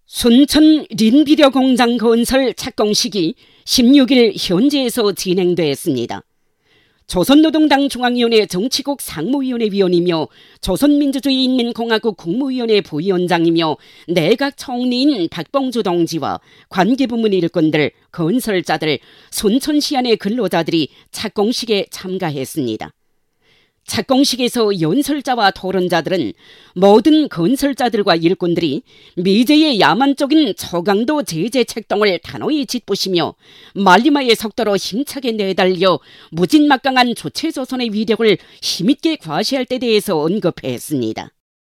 순천 린비료 공장 건설 착공식이 16일 현지에서 진행됐습니다. 조선노동당 중앙위원회 정치국 상무위원회 위원이며 조선민주주의인민공화국 국무위원회 부위원장이며 내각 총리인 박봉주 동지와 관계부문 일꾼들, 건설자들, 순천시안의 근로자들이 착공식에 참가했습니다. 착공식에서 연설자와 토론자들은 모든 건설자들과 일꾼들이 미제의 야만적인 초강도 제재 책동을 단호히 짚으시며 말리마의 속도로 힘차게 내달려 무진막강한 주체조선의 위력을 힘있게 과시할 때 대해서 언급했습니다.